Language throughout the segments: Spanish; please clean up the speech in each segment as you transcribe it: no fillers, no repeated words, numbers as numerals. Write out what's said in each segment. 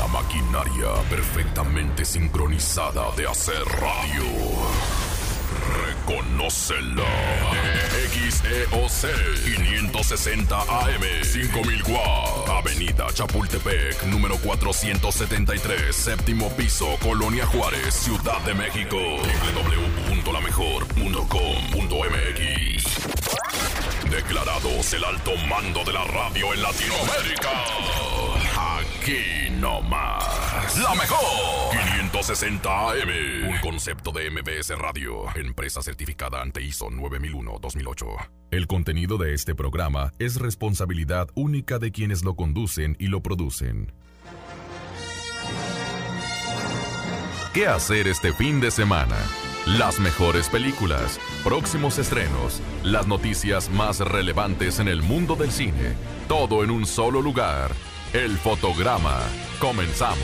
Una maquinaria perfectamente sincronizada de hacer radio. Reconócelo. XEOC 560 AM 5000 watts. Avenida Chapultepec, número 473, séptimo piso, Colonia Juárez, Ciudad de México. www.lamejor.com.mx. Declarados el alto mando de la radio en Latinoamérica. Aquí no más. La mejor 560 AM. Un concepto de MBS Radio. Empresa certificada ante ISO 9001-2008. El contenido de este programa es responsabilidad única de quienes lo conducen y lo producen. ¿Qué hacer este fin de semana? Las mejores películas, próximos estrenos, las noticias más relevantes en el mundo del cine. Todo en un solo lugar. El Fotograma. Comenzamos.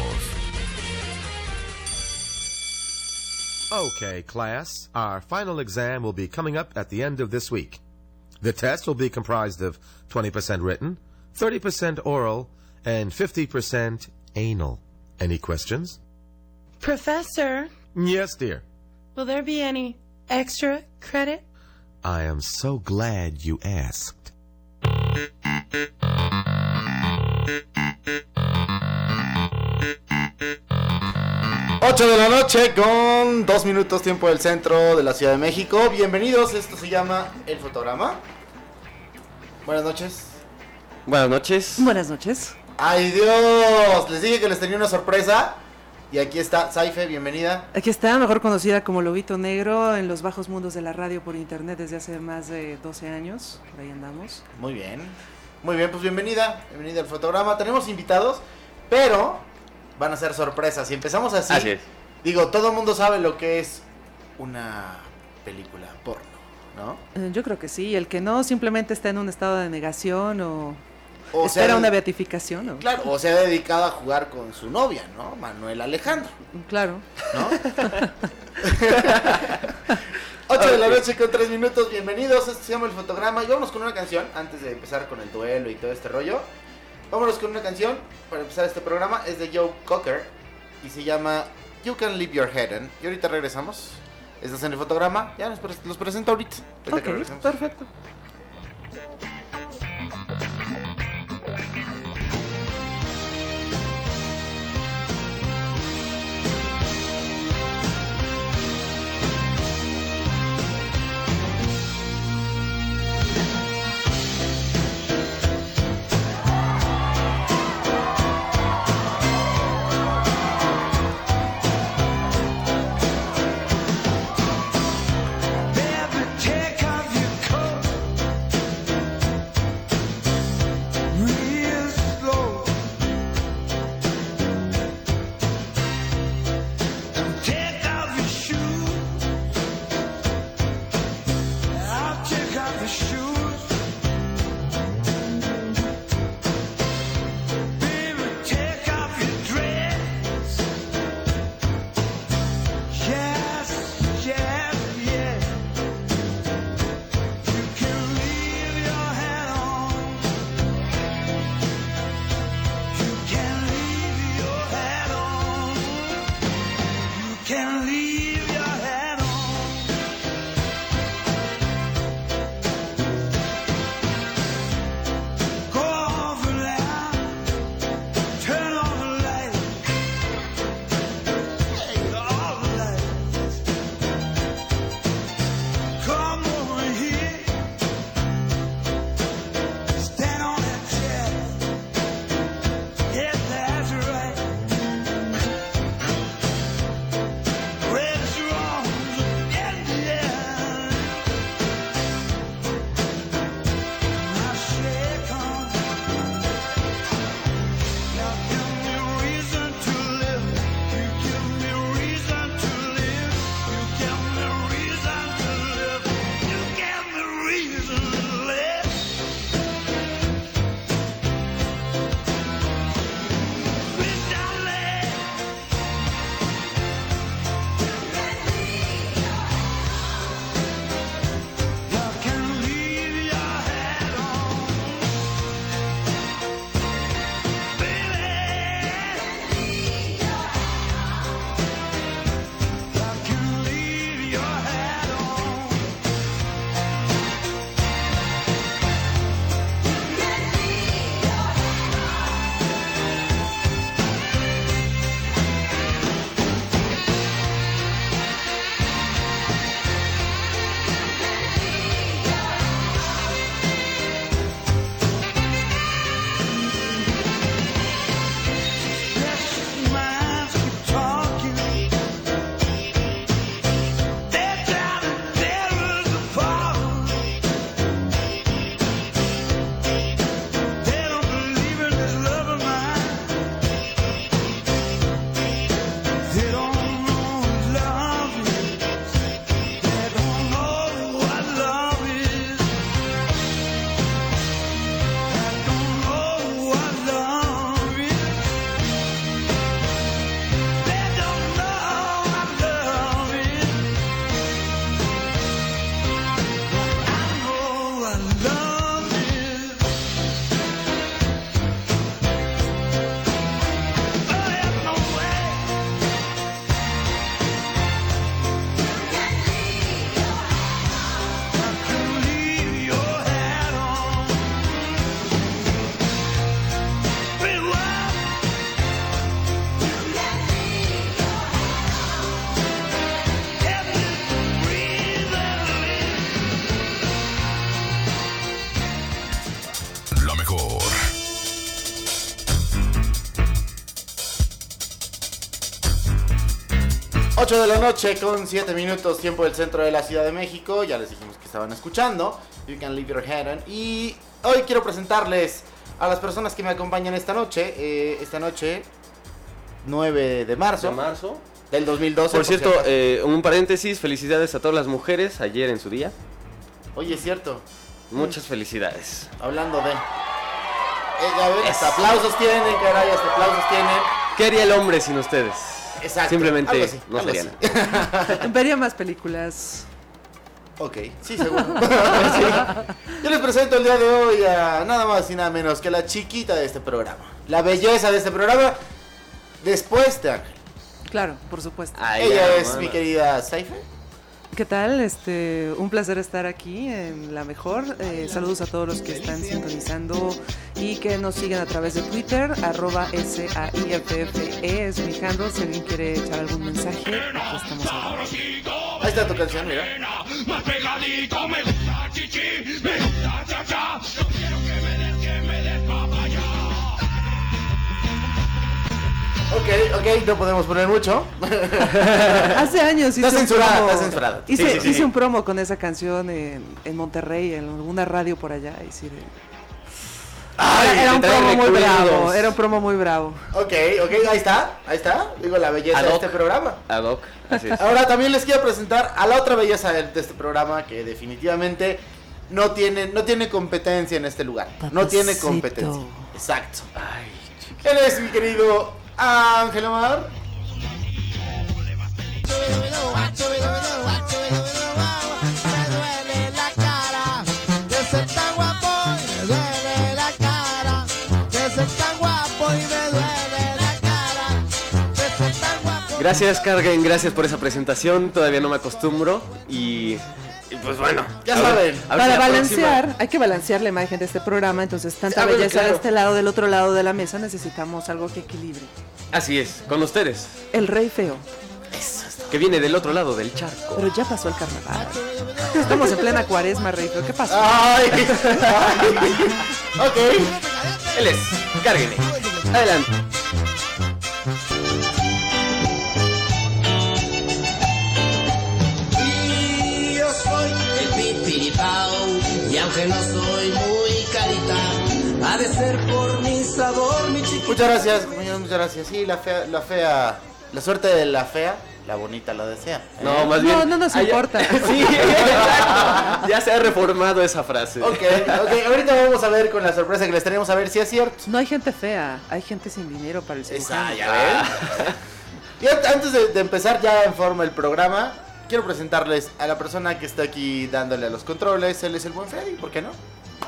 Okay, class. Our final exam will be coming up at the end of this week. The test will be comprised of 20% written, 30% oral, and 50% anal. Any questions? Professor, Yes, dear. will there be any extra credit? I am so glad you asked. Ocho de la noche con 2 minutos tiempo del centro de la Ciudad de México. Bienvenidos, esto se llama El Fotograma. Buenas noches. Buenas noches. Buenas noches. ¡Ay, Dios! Les dije que les tenía una sorpresa. Y aquí está Saife, bienvenida. Aquí está, mejor conocida como Lobito Negro, en los bajos mundos de la radio por internet desde hace más de 12 años. Por ahí andamos. Muy bien. Muy bien, pues bienvenida. Bienvenida al Fotograma. Tenemos invitados, pero van a ser sorpresas. Y empezamos así. Así es. Digo, todo el mundo sabe lo que es una película porno, ¿no? Yo creo que sí. El que no simplemente está en un estado de negación o sea, espera una beatificación, ¿no? Claro, o se ha dedicado a jugar con su novia, ¿no? Manuel Alejandro, Claro. ¿no? 8 de la noche con 3 minutos, bienvenidos, esto se llama El Fotograma. Y vámonos con una canción, antes de empezar con el duelo y todo este rollo. Vámonos con una canción para empezar este programa, es de Joe Cocker y se llama You Can Leave Your Head In. Y ahorita regresamos, estás en El Fotograma, ya los presento ahorita. Ahorita que Ok, regresemos. perfecto. Baby, take off your coat. 8 de la noche con 7 minutos, tiempo del centro de la Ciudad de México. Ya les dijimos que estaban escuchando You Can Leave Your Head On. Y hoy quiero presentarles a las personas que me acompañan esta noche. Esta noche, 9 de marzo. Del 2012. Por cierto, un paréntesis, felicidades a todas las mujeres ayer en su día. Oye, es cierto. Muchas felicidades. Hablando de... ya ven, hasta aplausos tienen, caray, hasta aplausos tienen. ¿Qué haría el hombre sin ustedes? Exacto. Simplemente algo así, no algo serían. así. Vería más películas. Ok, sí, seguro. Sí. Yo les presento el día de hoy a nada más y nada menos que la chiquita de este programa. La belleza de este programa, después de Ángel. Claro, por supuesto. Ay, Ella ya, es mano. mi querida Saife. ¿Qué tal? Un placer estar aquí en La Mejor. Saludos a todos los que están sintonizando y que nos siguen a través de Twitter, @SAIFFE es mi handle. Si alguien quiere echar algún mensaje, aquí estamos ahora. Ahí está tu canción, mira. Más pegadito, me gusta chichi, me gusta cha-cha. Yo quiero que me des papaya. Ok, no podemos poner mucho. Hace años hice Está un censurada, promo. está censurada. Hice, Sí. hice un promo con esa canción en Monterrey, en alguna radio por allá. Y sí, era un te trae promo muy recuerdos. bravo. Era un promo muy bravo. Ok, ahí está. Digo, la belleza Ad de hoc. este programa. Ad hoc, así es. Ahora también les quiero presentar a la otra belleza de este programa que definitivamente no tiene competencia en este lugar. No tiene Papacito. competencia. Exacto. Ay, Él es mi querido Ángel Omar. Me duele la cara de ser tan guapo, me duele la cara de ser tan guapo y me duele la cara de ser tan guapo. Gracias, Cargen, gracias por esa presentación. Todavía no me acostumbro y pues bueno. Ya a ver- saben. a ver si Para la balancear, hay que balancear la imagen de este programa, entonces tanta Ah, bueno, belleza claro. de este lado, del otro lado de la mesa, necesitamos algo que equilibre. próxima- Así es, con ustedes, El rey feo, que viene del otro lado del charco. pero ya pasó el carnaval. Estamos en plena cuaresma, rey feo, ¿qué pasó? Ay. Ok. Él es, cárguenle. Adelante. Y yo soy el pipiripao, y aunque no soy muy carita, ha de ser por mi sabor, mi chiquita. Muchas gracias, compañeros, muchas gracias. Sí, la fea, la suerte de la fea, la bonita la desea. No, más bien. No nos Ah, ya- importa. Sí, exacto. Ya se ha reformado esa frase. Ok, ahorita vamos a ver con la sorpresa que les tenemos a ver si es cierto. No hay gente fea, hay gente sin dinero para el cirujano. Esa, ya ven. Y antes de empezar ya en forma el programa, quiero presentarles a la persona que está aquí dándole a los controles. Él es el buen Freddy, ¿por qué no?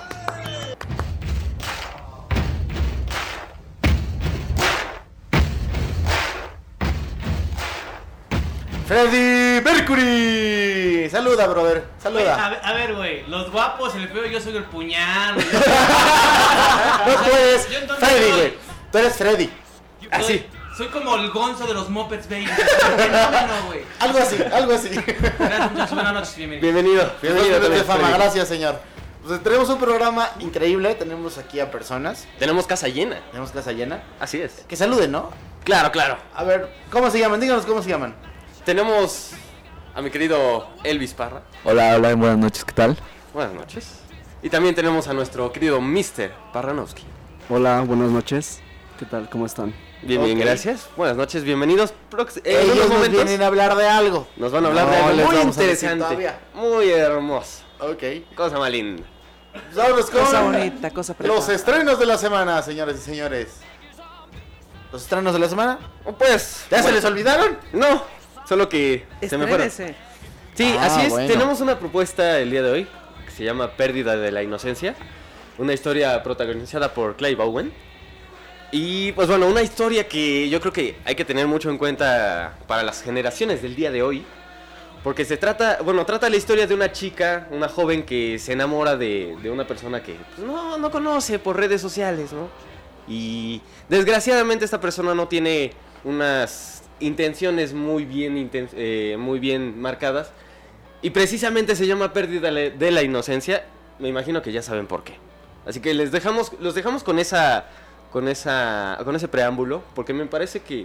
Freddy Mercury. Saluda, brother. Güey, Saluda. a ver, güey, los guapos, el feo, yo soy el puñal. güey. No puedes. Yo entonces Freddy, soy- güey. Tú eres Freddy. Así. Soy como el gonzo de los Muppets, baby. Fenómeno, güey. Algo así, algo así. Gracias, muchachos. Buenas noches, bienvenidos. Bienvenido, Dos bienvenido minutos de también, fama, Freddy. gracias, señor. Pues tenemos un programa increíble. Tenemos aquí a personas. Tenemos casa llena. Tenemos casa llena. Así es. Que saluden, ¿no? Claro, claro. A ver, ¿cómo se llaman? Díganos cómo se llaman. Tenemos a mi querido Elvis Parra. Hola, buenas noches, ¿qué tal? Buenas noches. Y también tenemos a nuestro querido Mr. Parranowski. Hola, buenas noches, ¿qué tal? ¿Cómo están? Bien, bien, Ok. gracias. Buenas noches, bienvenidos. En Ellos unos nos momentos vienen a hablar de algo. nos van a hablar de No algo les muy vamos a decir interesante, todavía. muy hermoso. Ok. Cosa más linda. Pues vámonos con Cosa bonita, cosa los prepa. estrenos de la semana, señores y señores. ¿Los estrenos de la semana? Pues, ¿Ya se bueno, les olvidaron? No, solo que se me fueron. Estrénese. Sí, Ah, así es. bueno. Tenemos una propuesta el día de hoy que se llama Pérdida de la Inocencia. Una historia protagonizada por Clay Bowen. Y pues bueno, una historia que yo creo que hay que tener mucho en cuenta para las generaciones del día de hoy. Porque trata la historia de una chica, una joven que se enamora de una persona que pues, no conoce por redes sociales, ¿no? Y desgraciadamente esta persona no tiene unas intenciones muy bien marcadas. Y precisamente se llama Pérdida de la Inocencia. Me imagino que ya saben por qué. Así que los dejamos con ese preámbulo, porque me parece que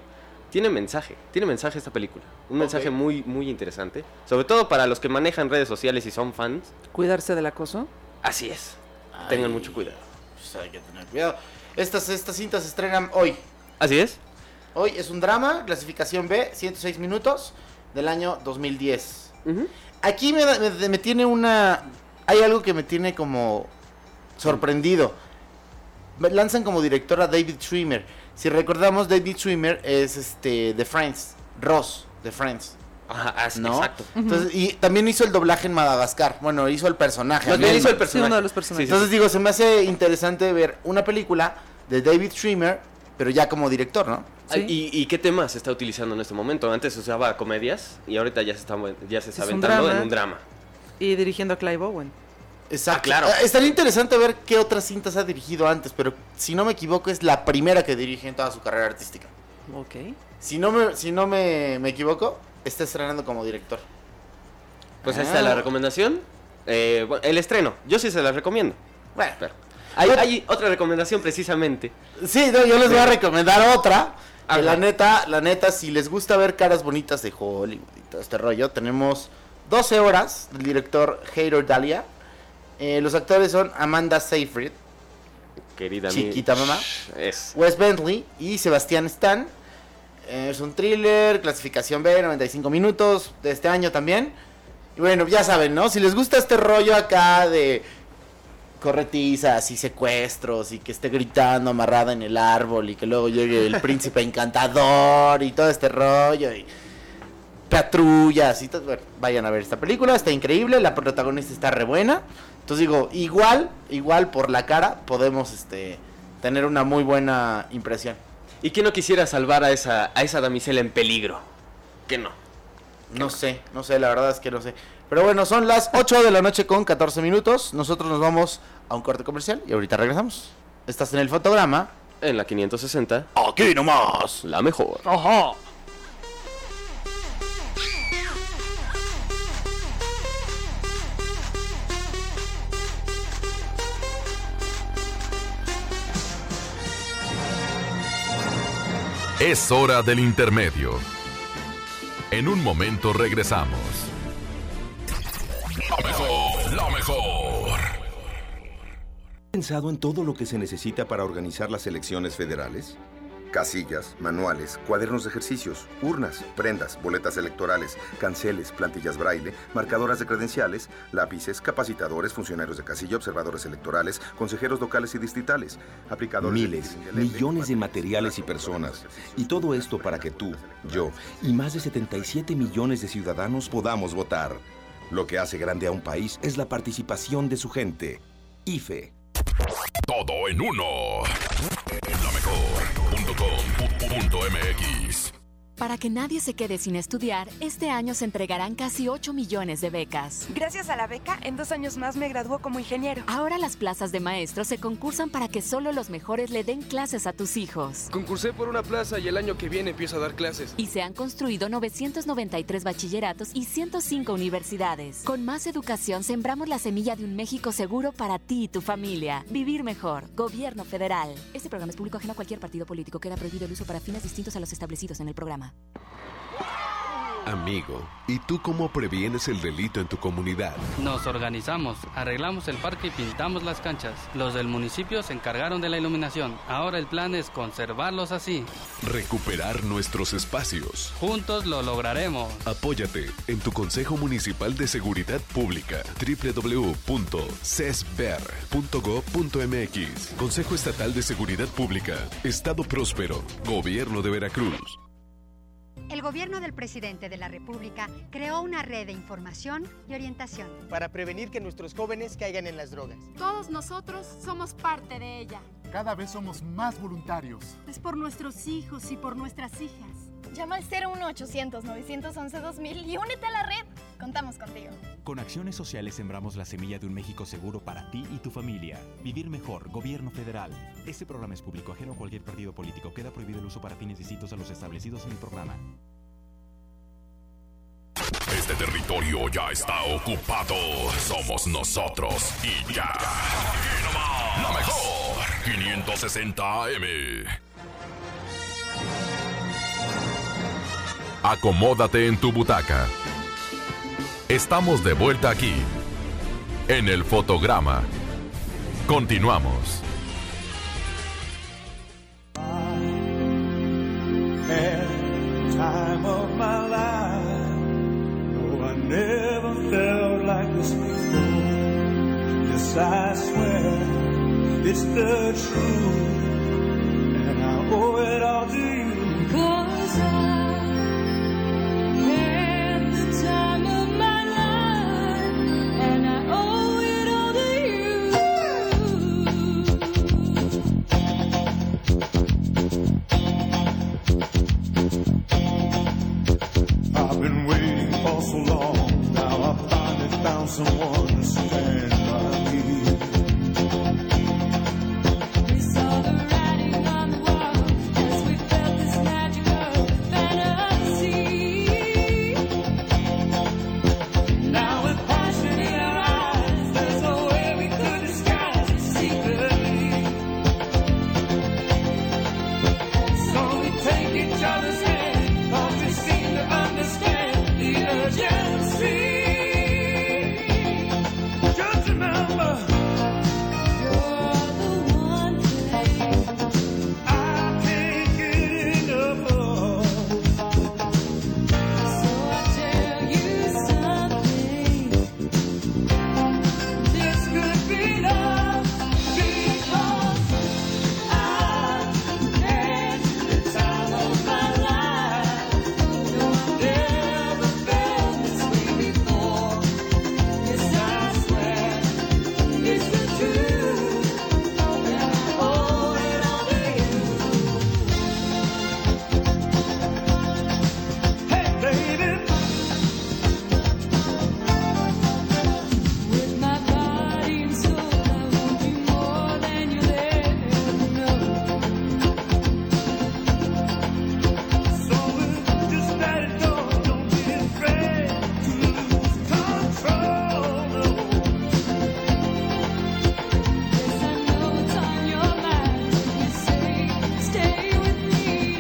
tiene mensaje esta película. Un mensaje muy, muy interesante. Sobre todo para los que manejan redes sociales y son fans. Cuidarse del acoso. Así es. Tengan mucho cuidado. Pues hay que tener cuidado. Estas cintas se estrenan hoy. Así es. Hoy es un drama, clasificación B, 106 minutos, del año 2010. Aquí me tiene hay algo que me tiene como sorprendido. Lanzan como director a David Schwimmer. Si recordamos, David Schwimmer es de Friends, Ross de Friends. Ajá, ¿no? Exacto. Entonces, y también hizo el doblaje en Madagascar. Bueno, hizo el personaje. Más bien hizo el Sí, uno de los personajes. Entonces digo, se me hace interesante ver una película de David Schwimmer, pero ya como director, ¿no? Sí. ¿Y qué temas se está utilizando en este momento? Antes usaba comedias y ahorita ya se está un aventando drama. en un drama. Y dirigiendo a Clive Owen. Exacto. Claro. Estaría interesante ver qué otras cintas ha dirigido antes, pero si no me equivoco es la primera que dirige en toda su carrera artística. Ok. Si no me equivoco, está estrenando como director. Pues ahí está la recomendación. Bueno, el estreno, yo sí se las recomiendo. Bueno, Pero hay otra recomendación precisamente. sí, no, yo les voy a recomendar otra. Que Ajá. la neta, si les gusta ver caras bonitas de Hollywood y todo este rollo, tenemos 12 horas del director Heitor Dalia. Los actores son Amanda Seyfried, Querida chiquita mamá, Es. Wes Bentley y Sebastián Stan. Es un thriller, clasificación B, 95 minutos, de este año también. Y bueno, ya saben, ¿no? Si les gusta este rollo acá de corretizas y secuestros y que esté gritando amarrada en el árbol y que luego llegue el príncipe encantador y todo este rollo y patrullas y todo, bueno, vayan a ver esta película, está increíble, la protagonista está re buena. Entonces digo, igual por la cara podemos tener una muy buena impresión. ¿Y quién no quisiera salvar a esa damisela en peligro? ¿Qué no? No sé, la verdad es que no sé. Pero bueno, son las 8 de la noche con 14 minutos. Nosotros nos vamos a un corte comercial y ahorita regresamos. Estás en el fotograma. En la 560, Aquí nomás. la mejor. ¡Ajá! Es hora del intermedio. En un momento regresamos. La mejor. ¿Pensado en todo lo que se necesita para organizar las elecciones federales? Casillas, manuales, cuadernos de ejercicios, urnas, prendas, boletas electorales, canceles, plantillas braille, marcadoras de credenciales, lápices, capacitadores, funcionarios de casilla, observadores electorales, consejeros locales y distritales, aplicadores... Miles, millones de materiales y personas. Y todo esto para que tú, yo y más de 77 millones de ciudadanos podamos votar. Lo que hace grande a un país es la participación de su gente. IFE. Todo en uno. Lamejor.com.mx. Para que nadie se quede sin estudiar, este año se entregarán casi 8 millones de becas. Gracias a la beca, en 2 años más me graduó como ingeniero. Ahora las plazas de maestros se concursan para que solo los mejores le den clases a tus hijos. Concursé por una plaza y el año que viene empiezo a dar clases. Y se han construido 993 bachilleratos y 105 universidades. Con más educación sembramos la semilla de un México seguro para ti y tu familia. Vivir mejor. Gobierno federal. Este programa es público ajeno a cualquier partido político. Queda prohibido el uso para fines distintos a los establecidos en el programa. Amigo, ¿y tú cómo previenes el delito en tu comunidad? Nos organizamos, arreglamos el parque y pintamos las canchas. Los del municipio se encargaron de la iluminación. Ahora el plan es conservarlos así. Recuperar nuestros espacios. Juntos lo lograremos. Apóyate en tu Consejo Municipal de Seguridad Pública. www.cesber.gov.mx. Consejo Estatal de Seguridad Pública. Estado próspero. Gobierno de Veracruz. El gobierno del presidente de la República creó una red de información y orientación para prevenir que nuestros jóvenes caigan en las drogas. Todos nosotros somos parte de ella. Cada vez somos más voluntarios. Es por nuestros hijos y por nuestras hijas. Llama al 01800-911-2000 y únete a la red. Contamos contigo. Con acciones sociales sembramos la semilla de un México seguro para ti y tu familia. Vivir mejor, Gobierno Federal. Este programa es público ajeno a cualquier partido político. Queda prohibido el uso para fines distintos a los establecidos en el programa. Este territorio ya está ocupado. Somos nosotros y ya. Aquí nomás. La mejor. 560 AM. acomódate en tu butaca. Estamos de vuelta aquí, en el fotograma. Continuamos. Time of my life. No, I never felt like this before. Yes, I swear it's the truth, and I owe it all to you. 'Cause I had the time of my life, and I owe it all to I've been waiting for so long. Now I finally found someone to stand by me. We saw the writing on the wall as we felt this magical fantasy. Now with passion in our eyes, there's no way we could disguise it secretly. So we take each other's hand, 'cause we seem to understand the urgency. Just remember, you're the one thing I can't get enough of. So I tell you something, this could be love, because I've had the time of my life. No, I've never felt this way before. Yes, I swear it's the truth, and I owe it all to you. Hey, baby, with my body and soul, I want you more than you'll ever know. So just let it go, don't be afraid to lose control. Yes, I know it's on your mind. You say, stay with me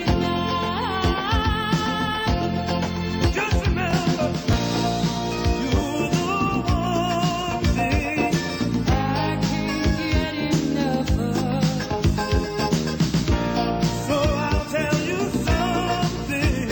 tonight. Just remember, you're the one thing I can't get enough of. So I'll tell you something,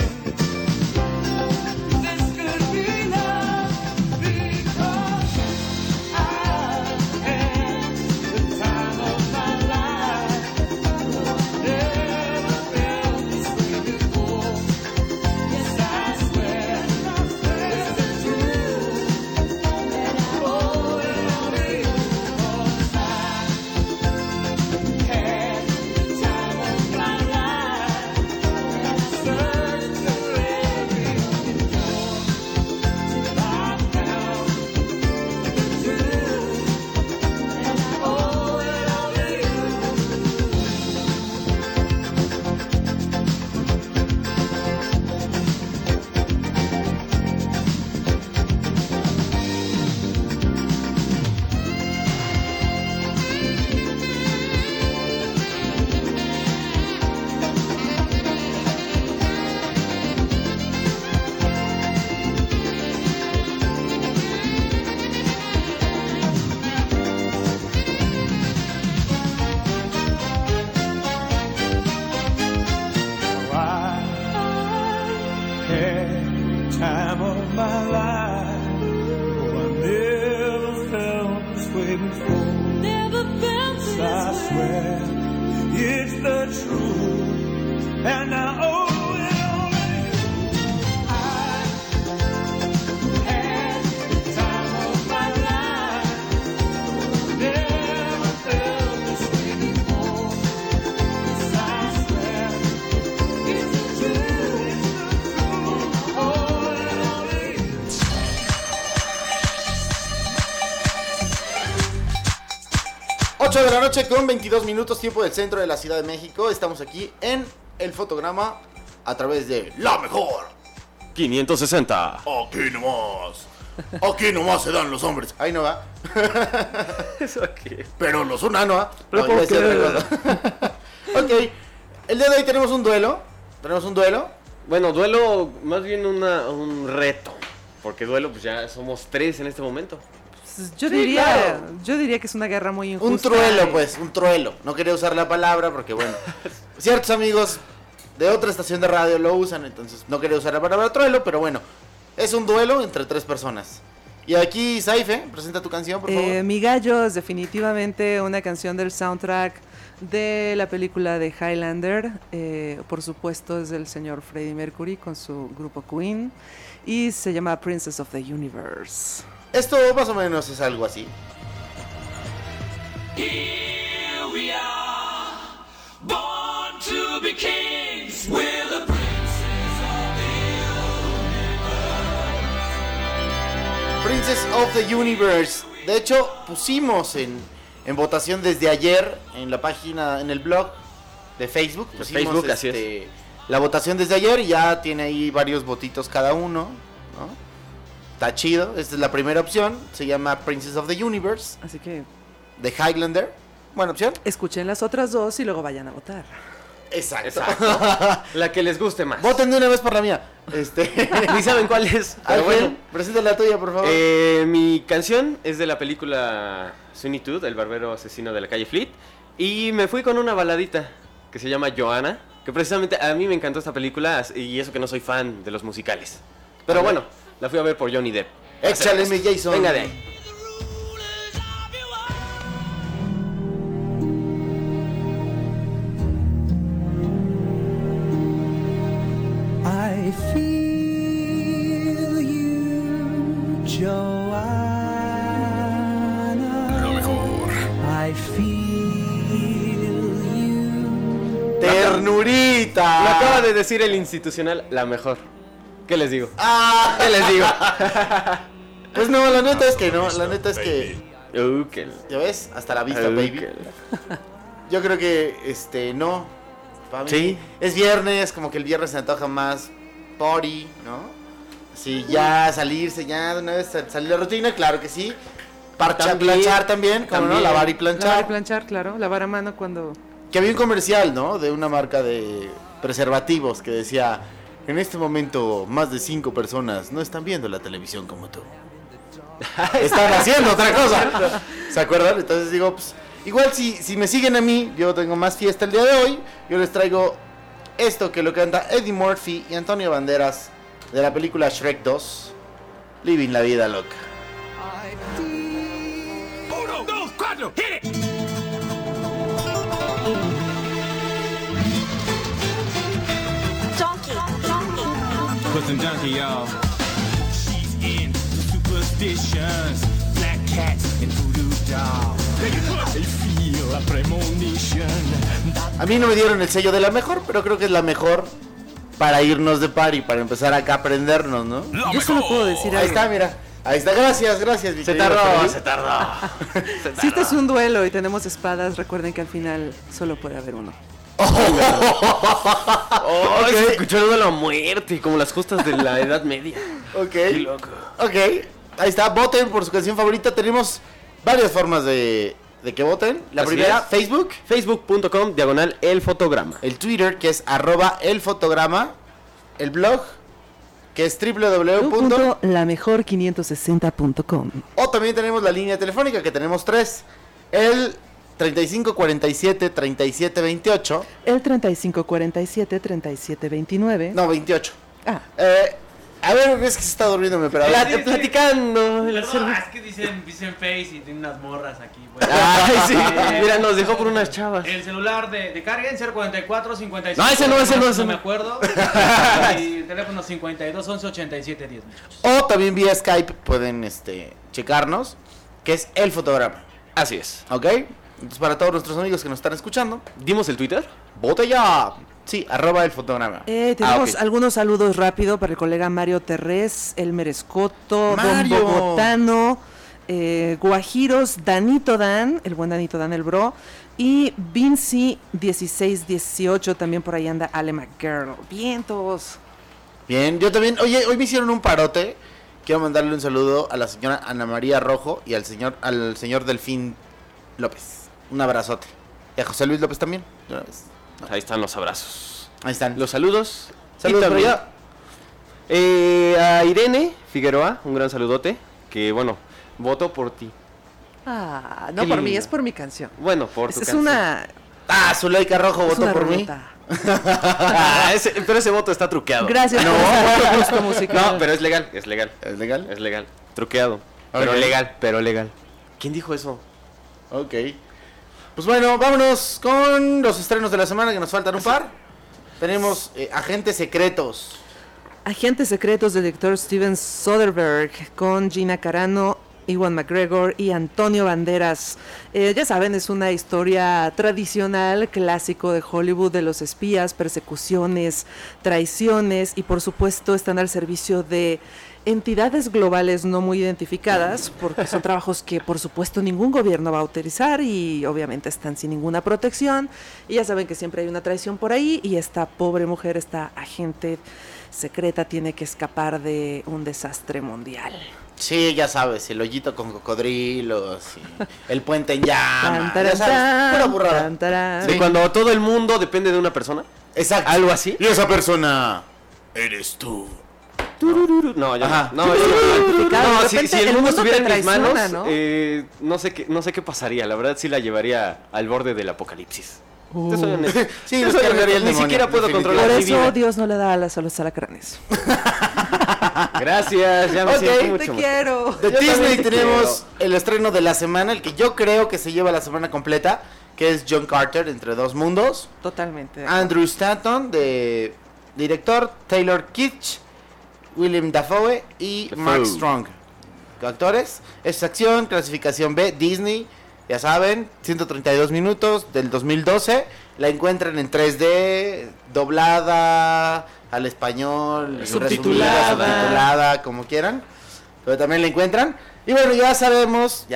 this could be love, because I've had the time of my life. Never felt this way before. Yes, I swear it's the truth, and I owe it all to you. 'Cause I had the time of my life, and I searched for every open door till I found the truth, and I owe it all to you. I had time of my life. Oh, I never felt this way before. Never felt this way. I swear it's the truth, and I owe it all to you. I had the time of my life. Never felt this way before. Yes, I swear it's the truth. Oh, it all to you. 8 de la noche con 22 minutos, tiempo del centro de la Ciudad de México. Estamos aquí en el fotograma a través de La Mejor 560. Aquí nomás se dan los hombres. Ahí no va. ¿Eso qué? Pero los unanos, ¿ah? Pero No, ¿por iba a decir qué? otra cosa. Ok, el día de hoy tenemos un duelo. Bueno, duelo, más bien un reto. Porque duelo, pues ya somos 3 en este momento. Yo Sí, diría, claro. yo diría que es una guerra muy injusta. Un truelo, pues, un truelo. No quería usar la palabra porque, bueno, ciertos amigos de otra estación de radio lo usan, entonces no quería usar la palabra truelo, pero bueno, es un duelo entre 3 personas. Y aquí, Saife, presenta tu canción, por favor. Mi gallo es definitivamente una canción del soundtrack de la película de Highlander. Por supuesto es del señor Freddie Mercury con su grupo Queen. Y se llama Princess of the Universe. Esto más o menos es algo así. Here we are, born to be kings. We're the princes of the Princess of the Universe. De hecho, pusimos en votación desde ayer en la página, en el blog de Facebook. Pusimos Facebook, así es. La votación desde ayer y ya tiene ahí varios votitos cada uno, ¿no? Está chido. Esta es la primera opción. Se llama Princess of the Universe. Así que de Highlander. Buena opción. escuchen las otras dos y luego vayan a votar. Exacto. La que les guste más. Voten de una vez por la mía. Ni saben cuál es. Pero Ángel, bueno. presenta la tuya, por favor. Mi canción es de la película Sweeney Todd, el barbero asesino de la calle Fleet. Y me fui con una baladita que se llama Joanna. Que precisamente a mí me encantó esta película. Y eso que no soy fan de los musicales. Pero bueno, la fui a ver por Johnny Depp. Échale, mi Jason. Venga de ahí. I feel you, Joanna. Lo mejor. I feel you. ¡Ternurita! Lo acaba de decir el institucional, la mejor. ¿Qué les digo? Ah. ¿Qué les digo? Pues no, la neta es que no. La neta es que. Que ¿Ya ves? Hasta la vista, baby. Yo creo que, no. Para mí, Sí. es viernes, como que el viernes se antoja más party, ¿no? Sí, ya salirse, ya de una vez salir de la rutina, claro que sí. Planchar también, como no, lavar y planchar. Lavar y planchar, claro. Lavar a mano cuando... Que había un comercial, ¿no? De una marca de preservativos que decía: en este momento, más de 5 personas no están viendo la televisión como tú. Están haciendo otra cosa. ¿Se acuerdan? Entonces digo, pues, igual si me siguen a mí, yo tengo más fiesta el día de hoy. Yo les traigo esto que lo canta Eddie Murphy y Antonio Banderas de la película Shrek 2, Living la Vida Loca. 1, 2, 4, hit it! Donkey. Put some donkey, y'all. She's into superstitions, black cats and voodoo dolls. I feel a premonition. A mí no me dieron el sello de la mejor, pero creo que es la mejor para irnos de party, para empezar acá a aprendernos, ¿no? Yo solo puedo decir Ahí algo. está, mira. Ahí está, gracias, mi Se querido tardó, Freddy. se tardó. Si este es un duelo y tenemos espadas, recuerden que al final solo puede haber uno. Oh, se escuchó el duelo a muerte, como las justas de la Edad Media. Ok. Qué loco. Ok, ahí está, voten por su canción favorita. Tenemos varias formas de que voten. La Así primera, es. Facebook. Facebook.com/elfotograma. El Twitter, que es @elfotograma. El blog, que es www. lamejor560.com. O también tenemos la línea telefónica, que tenemos 3. El 3547-3728. El 3547-3729. No, 28. Ah. A ver, es que se está durmiendo mi operador. Platicando. Perdón, es que dicen Face y tienen unas morras aquí. Pues. Ay, sí. Mira, nos dejó por unas chavas. El celular de carga, 044 55. No, ese no. No me acuerdo. Y el teléfono 52 11 87 10. O también vía Skype pueden checarnos, que es el fotograma. Así es. ¿Ok? Entonces, para todos nuestros amigos que nos están escuchando, ¿Dimos el Twitter? vote ya. Sí, @el fotograma. Tenemos ok. algunos saludos rápido para el colega Mario Terrés, Elmer Escoto, Mario. Don Bogotano, Guajiros, Danito Dan, el buen Danito Dan, el bro, y Vinci 1618, también por ahí anda Ale McGirl. Vientos. Bien, yo también. Oye, hoy me hicieron un parote. Quiero mandarle un saludo a la señora Ana María Rojo y al señor Delfín López. Un abrazote. Y a José Luis López también. de una vez. Ahí están los abrazos. Ahí están. Los saludos Saludos por allá. A Irene Figueroa, un gran saludote, que bueno, votó por ti. Ah, no Qué por mí, lindo. es por mi canción. Bueno, por tu Es canción. una... Zuleika Rojo es votó una por mí. ruta. Pero ese voto está truqueado. Gracias No, por tu gusto musical. no, pero es legal, es legal. ¿Es legal? Es legal. Truqueado. Pero Ok. legal, pero legal. ¿Quién dijo eso? Ok. Pues bueno, vámonos con los estrenos de la semana, que nos faltan un par. Tenemos Agentes Secretos. Agentes Secretos del director Steven Soderbergh con Gina Carano, Ewan McGregor y Antonio Banderas. Ya saben, es una historia tradicional, clásico de Hollywood, de los espías, persecuciones, traiciones y por supuesto están al servicio de entidades globales no muy identificadas, porque son trabajos que por supuesto ningún gobierno va a autorizar y obviamente están sin ninguna protección. Y ya saben que siempre hay una traición por ahí y esta pobre mujer, esta agente secreta tiene que escapar de un desastre mundial. Sí, ya sabes, el hoyito con cocodrilos, y el puente en llamas. Tan, Ya sabes, tan, pura burrada. tan, tarán. De cuando todo el mundo depende de una persona. Exacto. Algo así. Y esa persona eres tú. No, ya Ajá. no. No, De si repente el el mundo mundo estuviera te en mis traiciona, manos, ¿no? no sé qué pasaría. La verdad sí la llevaría al borde del apocalipsis. Te soy honesto. Sí, Te nos soy cargaría el honesto. Ni demonio, siquiera puedo controlar Por mi eso vida. Dios no le da alas a los alacranes. Gracias, ya me Ok, siento Te mucho mejor. quiero. De Yo Disney también te tenemos el estreno de la semana, el que yo creo que se lleva la semana completa, que es John Carter, Entre Dos Mundos. Totalmente. Andrew Stanton, de director, Taylor Kitsch, William Dafoe y Dafoe. Mark Strong. Actores, es acción, clasificación B, Disney, ya saben, 132 minutos del 2012. La encuentran en 3D, doblada al español, Subtitulada. subtitulada, como quieran. Pero también la encuentran. Y bueno, ya sabemos,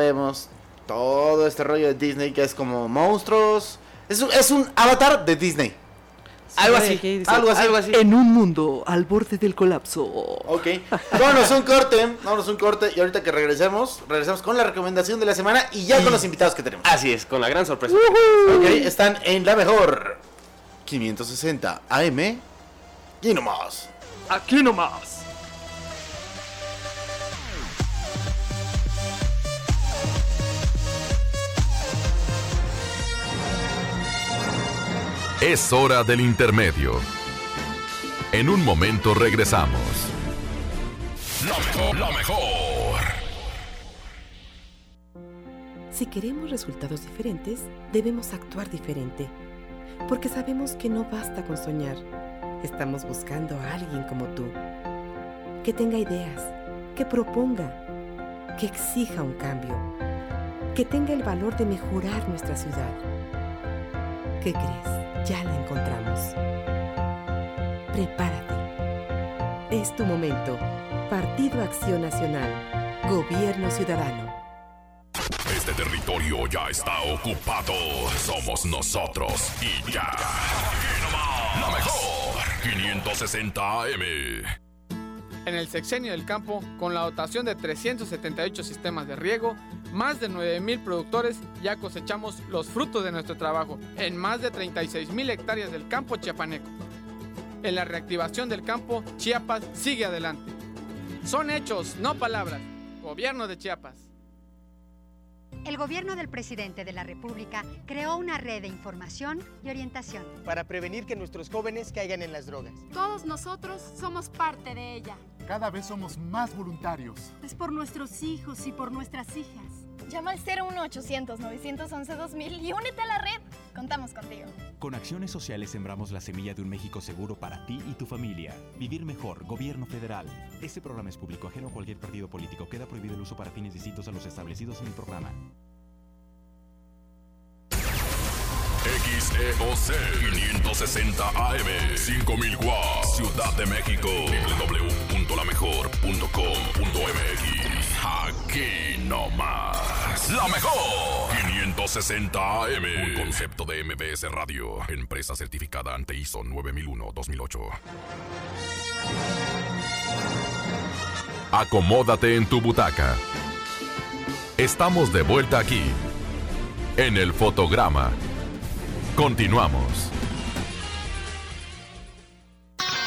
todo este rollo de Disney que es como monstruos. Es un avatar de Disney. Algo así, Aquí dice, algo así. En un mundo al borde del colapso. Ok, vámonos un corte y ahorita que regresemos con la recomendación de la semana y ya con los invitados que tenemos. Así es, con la gran sorpresa. Ok, están en la mejor 560 AM y no más. Aquí nomás. Es hora del intermedio. En un momento regresamos. La mejor. Si queremos resultados diferentes, debemos actuar diferente. Porque sabemos que no basta con soñar. Estamos buscando a alguien como tú. Que tenga ideas, que proponga, que exija un cambio, que tenga el valor de mejorar nuestra ciudad. ¿Qué crees? Ya la encontramos. Prepárate. Es tu momento. Partido Acción Nacional. Gobierno Ciudadano. Este territorio ya está ocupado. Somos nosotros y ya. Aquí nomás. La mejor 560 AM. En el sexenio del campo, con la dotación de 378 sistemas de riego, más de 9,000 productores ya cosechamos los frutos de nuestro trabajo en más de 36,000 hectáreas del campo chiapaneco. En la reactivación del campo, Chiapas sigue adelante. Son hechos, no palabras. Gobierno de Chiapas. El gobierno del presidente de la República creó una red de información y orientación para prevenir que nuestros jóvenes caigan en las drogas. Todos nosotros somos parte de ella. Cada vez somos más voluntarios. Es por nuestros hijos y por nuestras hijas. Llama al 01800-911-2000 y únete a la red. Contamos contigo. Con acciones sociales sembramos la semilla de un México seguro para ti y tu familia. Vivir mejor, Gobierno Federal. Este programa es público ajeno a cualquier partido político. Queda prohibido el uso para fines distintos a los establecidos en el programa. XEOC 560 AM 5000 watts Ciudad de México www.lamejor.com.mx Aquí nomás La mejor 560 AM Un concepto de MBS Radio Empresa certificada ante ISO 9001-2008 Acomódate en tu butaca Estamos de vuelta aquí En el fotograma Continuamos.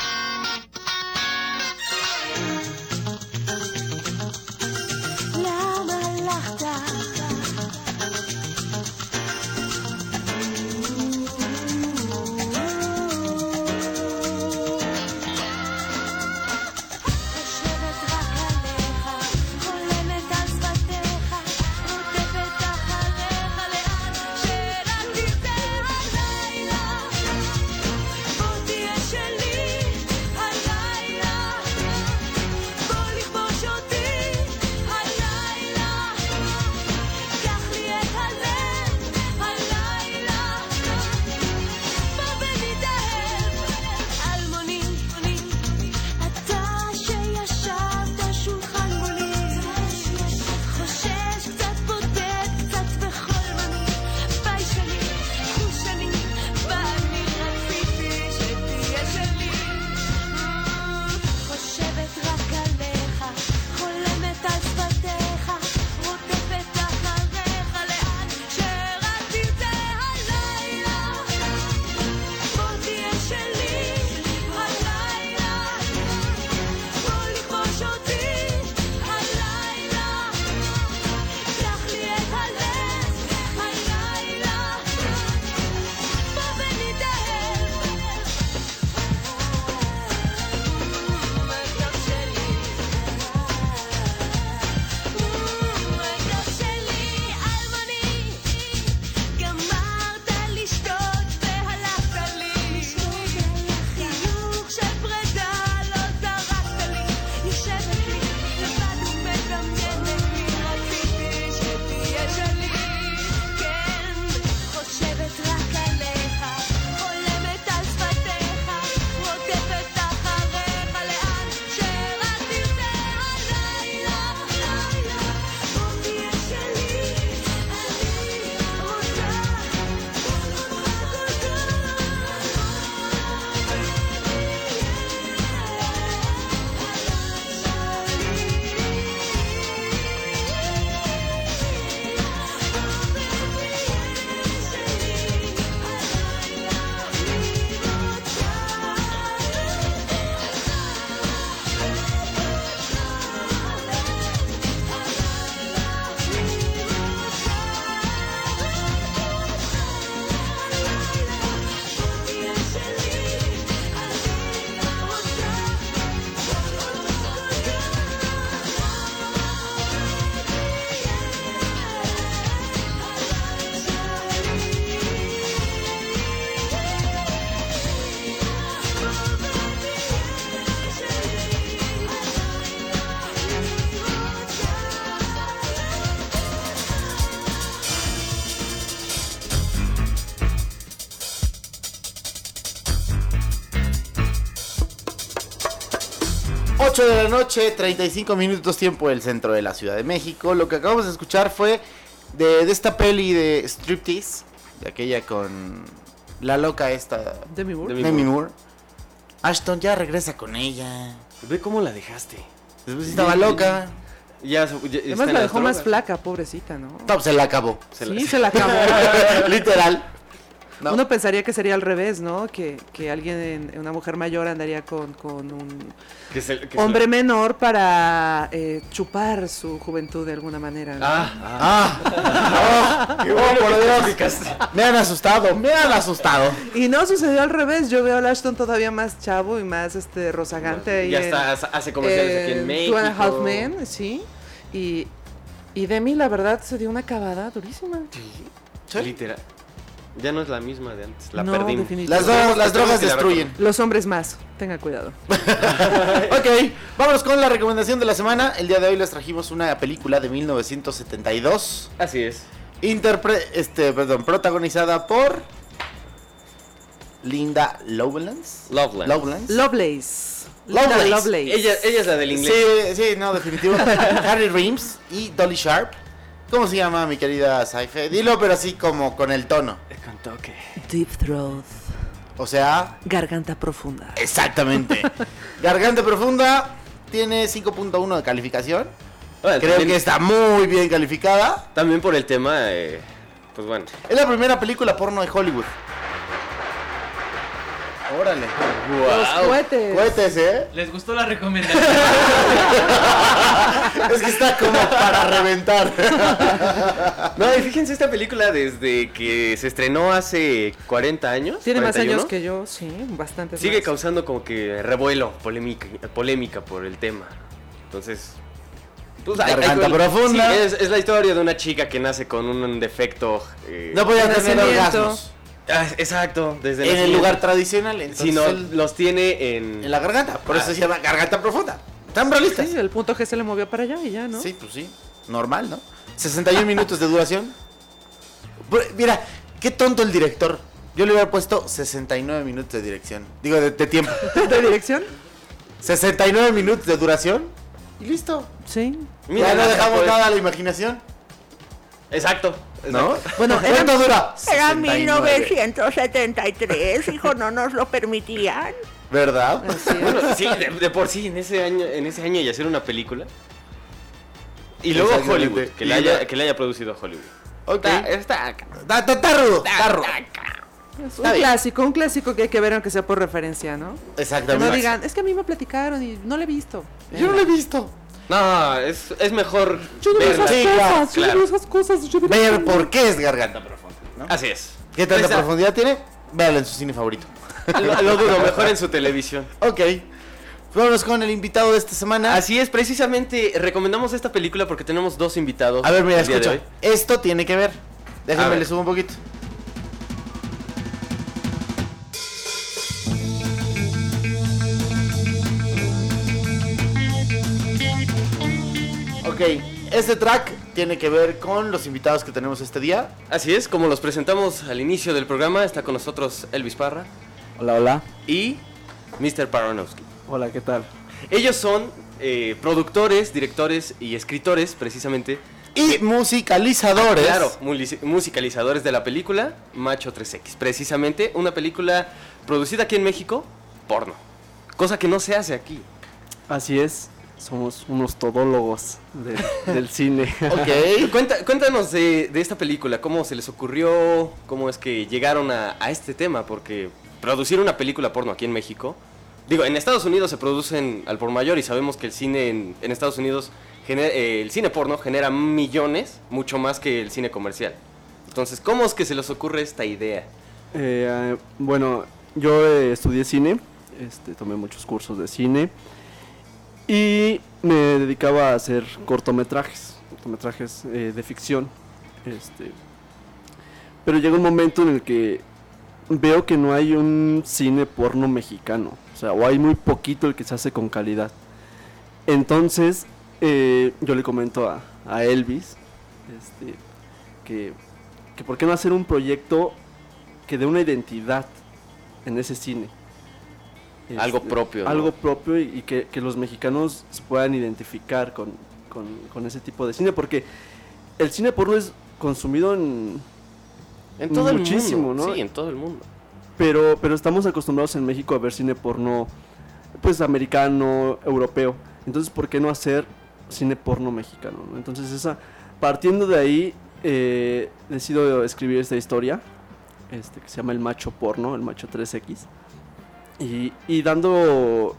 8 de la noche, 35 minutos tiempo del centro de la Ciudad de México. Lo que acabamos de escuchar fue de esta peli de Striptease, de aquella con la loca esta Demi Moore. Demi Moore. Ashton ya regresa con ella. Ve cómo la dejaste. Después estaba loca. Además la dejó más flaca, pobrecita, ¿no? No, se la acabó. Sí, se la acabó. Literal. No. Uno pensaría que sería al revés, ¿no? Que alguien, una mujer mayor andaría con un hombre menor para chupar su juventud de alguna manera, ¿no? ¡Qué bueno, por Dios! Me han asustado. Y no sucedió al revés. Yo veo a Ashton todavía más chavo y más rozagante. Ya está, hace comerciales aquí en México. 2.5 Men, sí. Y Demi, la verdad, se dio una acabada durísima. Sí. Literal. Ya no es la misma de antes. La no, perdimos. Las drogas destruyen. Los hombres más. Tenga cuidado. Ok, vámonos con la recomendación de la semana. El día de hoy les trajimos una película de 1972. Así es. Protagonizada por Linda Lovelace. Ella es la del inglés. Sí, no, definitivo. Harry Reams y Dolly Sharp. ¿Cómo se llama, mi querida Saife? Dilo, pero así como con el tono. Con toque. Deep throat. O sea... Garganta profunda. Exactamente. Garganta profunda tiene 5.1 de calificación. Bueno, creo que está muy bien calificada. También por el tema, pues bueno. Es la primera película porno de Hollywood. Órale. Los cohetes. Cohetes, ¿eh? ¿Les gustó la recomendación? Es que está como para reventar. No, y fíjense, esta película desde que se estrenó hace 40 años. Tiene 41, más años que yo, sí, bastante. Sigue causando como que revuelo, polémica por el tema. Entonces... Pues, Garganta profunda. Sí, es la historia de una chica que nace con un defecto. No podía tener orgasmos. Exacto, desde en el lugar tradicional, entonces si no, los tiene en la garganta, por eso se llama garganta profunda. Están realistas. Sí, el punto G se le movió para allá y ya, ¿no? Sí, pues sí, normal, ¿no? 61 minutos de duración. Mira, qué tonto el director. Yo le hubiera puesto 69 minutos de dirección. Digo, de tiempo. ¿De dirección? 69 minutos de duración y listo. Sí. Ya no dejamos nada a la imaginación. Exacto. ¿No? Bueno, ¿cuánto dura? Era 1973, hijo, no nos lo permitían. ¿Verdad? Bueno, sí, de por sí, en ese año y hacer una película. Y luego Hollywood, que le haya producido a Hollywood. Ok. Está rudo. Es un clásico que hay que ver aunque sea por referencia, ¿no? Exactamente. Que no digan, es que a mí me platicaron y no lo he visto. Yo no lo he visto. No, es mejor esas cosas. Ver por qué es garganta profunda, ¿no? Así es. ¿Qué tanta profundidad tiene? Véanlo en su cine favorito. Lo dudo, mejor en su televisión. Ok. Vámonos con el invitado de esta semana. Así es, precisamente recomendamos esta película porque tenemos dos invitados. A ver, mira, escucha. Esto tiene que ver. Déjenme le subo un poquito. Ok, este track tiene que ver con los invitados que tenemos este día. Así es, como los presentamos al inicio del programa, está con nosotros Elvis Parra. Hola, hola. Y Mr. Paranowski. Hola, ¿qué tal? Ellos son productores, directores y escritores, precisamente. Y musicalizadores. Claro, musicalizadores de la película Macho 3X. Precisamente una película producida aquí en México, porno. Cosa que no se hace aquí. Así es. Somos unos todólogos del cine. Ok. Cuéntanos de esta película, cómo se les ocurrió, cómo es que llegaron a este tema, porque producir una película porno aquí en México, digo, en Estados Unidos se producen al por mayor y sabemos que el cine en Estados Unidos, el cine porno genera millones, mucho más que el cine comercial. Entonces, ¿cómo es que se les ocurre esta idea? Bueno, yo estudié cine, tomé muchos cursos de cine. Y me dedicaba a hacer cortometrajes de ficción. Pero llega un momento en el que veo que no hay un cine porno mexicano. O sea, o hay muy poquito el que se hace con calidad. Entonces, yo le comento a Elvis que por qué no hacer un proyecto que dé una identidad en ese cine. Algo propio, ¿no? Algo propio y que los mexicanos se puedan identificar con ese tipo de cine, porque el cine porno es consumido en todo muchísimo, el mundo, ¿no? Sí, en todo el mundo. Pero estamos acostumbrados en México a ver cine porno, pues americano, europeo. Entonces, ¿por qué no hacer cine porno mexicano, ¿no? Entonces, partiendo de ahí, decido escribir esta historia, que se llama El Macho Porno, el Macho 3X, y dando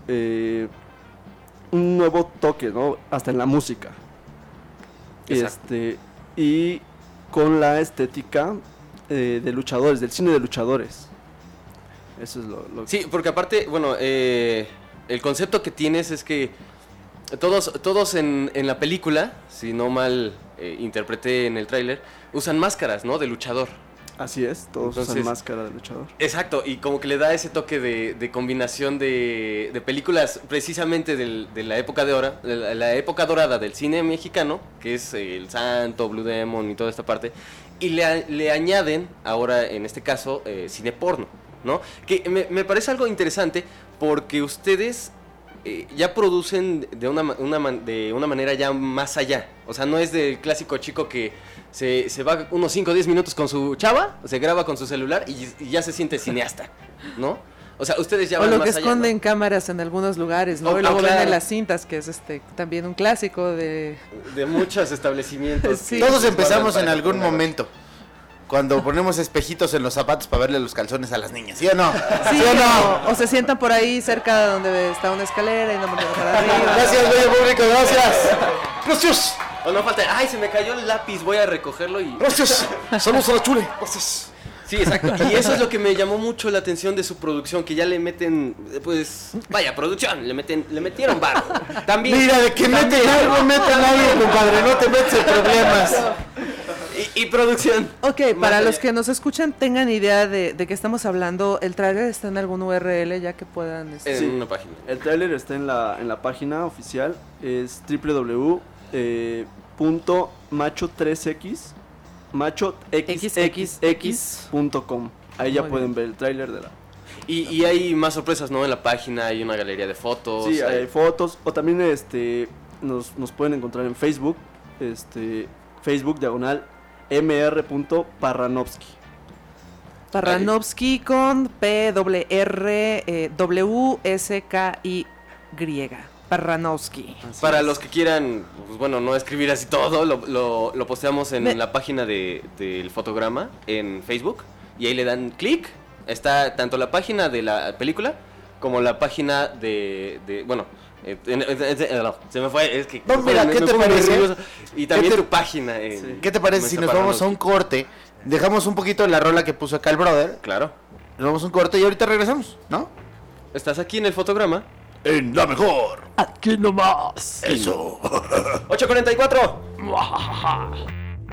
un nuevo toque, ¿no? Hasta en la música. Y con la estética de luchadores, del cine de luchadores. Eso es lo Sí, porque aparte, bueno, el concepto que tienes es que todos en la película, si no mal interpreté en el tráiler, usan máscaras, ¿no? De luchador. Así es, todos usan máscara de luchador. Exacto, y como que le da ese toque de combinación de películas precisamente de la época de la época dorada del cine mexicano, que es El Santo, Blue Demon y toda esta parte, y le añaden ahora, en este caso, cine porno, ¿no? Que me parece algo interesante porque ustedes ya producen de una manera ya más allá. O sea, no es del clásico chico que se va unos 5 o 10 minutos con su chava, se graba con su celular y ya se siente cineasta, ¿no? O sea, ustedes ya van más allá. O lo que esconden cámaras en algunos lugares, ¿no? Y luego venden las cintas, que es también un clásico de muchos establecimientos. Sí. Todos empezamos en algún momento. Cuando ponemos espejitos en los zapatos para verle los calzones a las niñas, ¿sí o no? Sí, ¿sí o no? O se sientan por ahí cerca de donde está una escalera y no me para arriba. Gracias, bello público, gracias. Gracias. O no falta, ay, se me cayó el lápiz, voy a recogerlo y... Gracias. Saludos a la chule. Gracias. Sí, exacto. Y eso es lo que me llamó mucho la atención de su producción, que ya le meten, pues, vaya, producción, le metieron barro. También. Mira, de que meten algo, meten algo, compadre, no te metes en problemas. Y producción. Ok, para los que nos escuchan tengan idea de qué estamos hablando, ¿el tráiler está en algún URL ya que puedan...? En una página. El tráiler está en la página oficial, es www.macho3x machoxxx.com. Ahí ya pueden ver el tráiler de la... Y hay más sorpresas, ¿no? En la página hay una galería de fotos. Sí, hay fotos. O también nos pueden encontrar en Facebook. Facebook /mr.parranovsky. Parranovsky con PRRWSKY. Parranovsky. Para los que quieran, pues bueno, no escribir así todo, lo posteamos en la página del fotograma en Facebook. Y ahí le dan clic. Está tanto la página de la película como la página bueno, no, se me fue, es que... No, mira, ¿qué te parece? Y también tu página. ¿Qué te parece si nos vamos a un corte? Dejamos un poquito de la rola que puso acá el brother. Claro. Nos vamos a un corte y ahorita regresamos, ¿no? Estás aquí en el fotograma. En la mejor. Aquí nomás. Eso. 8:44.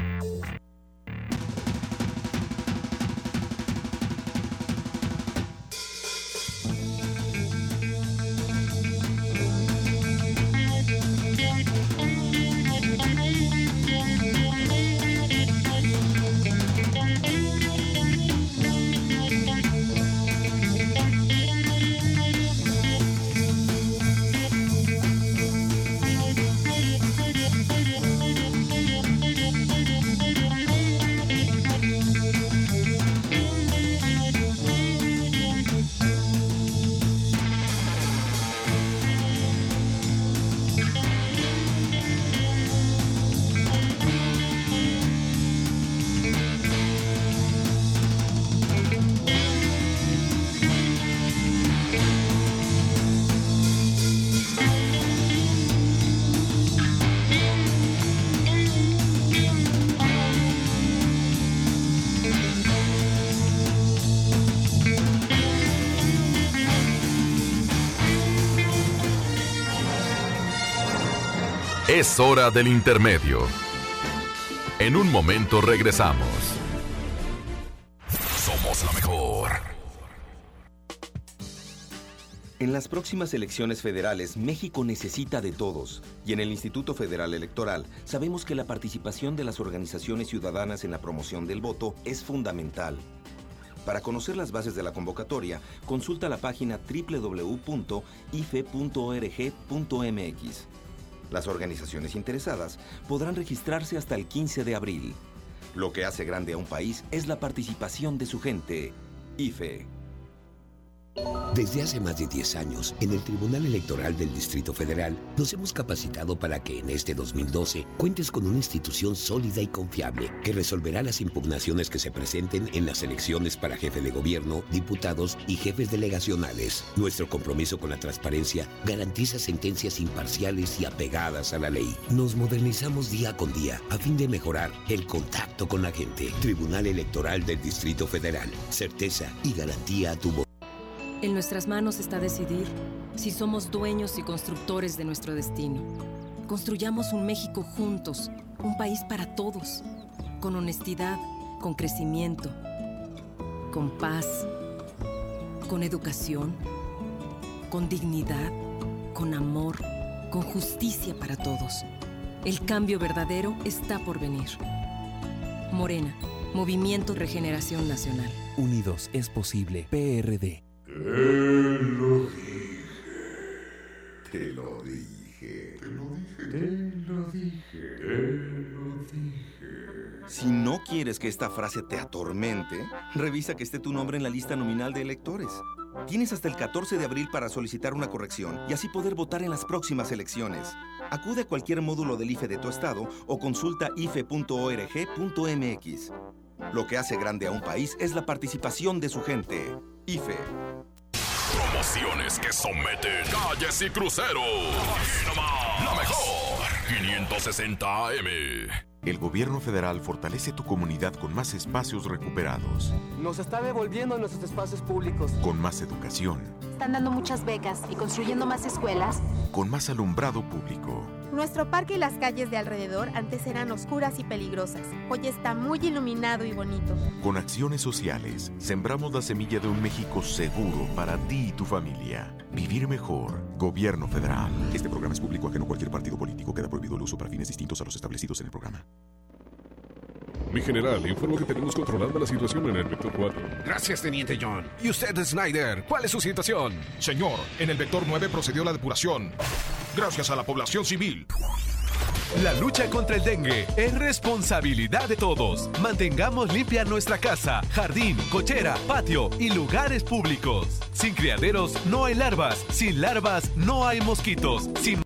Es hora del intermedio. En un momento regresamos. Somos la mejor. En las próximas elecciones federales, México necesita de todos. Y en el Instituto Federal Electoral sabemos que la participación de las organizaciones ciudadanas en la promoción del voto es fundamental. Para conocer las bases de la convocatoria, consulta la página www.ife.org.mx. Las organizaciones interesadas podrán registrarse hasta el 15 de abril. Lo que hace grande a un país es la participación de su gente. IFE. Desde hace más de 10 años, en el Tribunal Electoral del Distrito Federal, nos hemos capacitado para que en este 2012 cuentes con una institución sólida y confiable que resolverá las impugnaciones que se presenten en las elecciones para jefe de gobierno, diputados y jefes delegacionales. Nuestro compromiso con la transparencia garantiza sentencias imparciales y apegadas a la ley. Nos modernizamos día con día a fin de mejorar el contacto con la gente. Tribunal Electoral del Distrito Federal. Certeza y garantía a tu voto. En nuestras manos está decidir si somos dueños y constructores de nuestro destino. Construyamos un México juntos, un país para todos, con honestidad, con crecimiento, con paz, con educación, con dignidad, con amor, con justicia para todos. El cambio verdadero está por venir. Morena, Movimiento Regeneración Nacional. Unidos es posible. PRD. Te lo dije, te lo dije, te lo dije, te lo dije, te lo dije. Si no quieres que esta frase te atormente, revisa que esté tu nombre en la lista nominal de electores. Tienes hasta el 14 de abril para solicitar una corrección y así poder votar en las próximas elecciones. Acude a cualquier módulo del IFE de tu estado o consulta ife.org.mx. Lo que hace grande a un país es la participación de su gente. IFE. Promociones que someten calles y cruceros. Aquí nomás, la mejor 560 AM. El gobierno federal fortalece tu comunidad con más espacios recuperados, Nos está devolviendo nuestros espacios públicos. con más educación, Están dando muchas becas y construyendo más escuelas. con más alumbrado público. Nuestro parque y las calles de alrededor antes eran oscuras y peligrosas. Hoy está muy iluminado y bonito. Con acciones sociales, sembramos la semilla de un México seguro para ti y tu familia. Vivir mejor. Gobierno federal. Este programa es público ajeno a cualquier partido político. Queda prohibido el uso para fines distintos a los establecidos en el programa. Mi general, informo que tenemos controlada la situación en el Vector 4. Gracias, Teniente John. ¿Y usted, Snyder? ¿Cuál es su situación? Señor, en el Vector 9 procedió la depuración. Gracias a la población civil. La lucha contra el dengue es responsabilidad de todos. Mantengamos limpia nuestra casa, jardín, cochera, patio y lugares públicos. Sin criaderos no hay larvas. Sin larvas no hay mosquitos. Sin...